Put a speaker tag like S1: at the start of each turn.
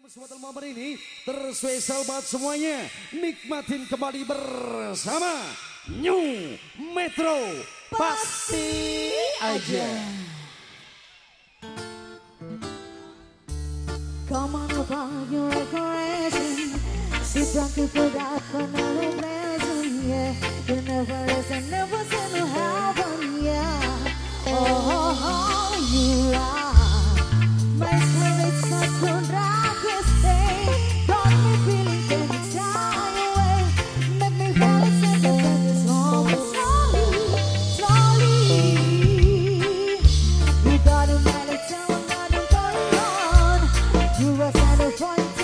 S1: Kesempatan momen ini terspesial buat semuanya. Nikmatin kembali bersama New Metro Pasti Aja.
S2: Come on over your decoration. Sit down to forget for no blessing, yeah. You never listen, never seem to happen, yeah. Oh, you are my spirit's not too dark to stay. Got me feeling can die away. Make me feel like something is wrong. Slowly, you got a melody, tell me what I'm going on. You were kind of fun.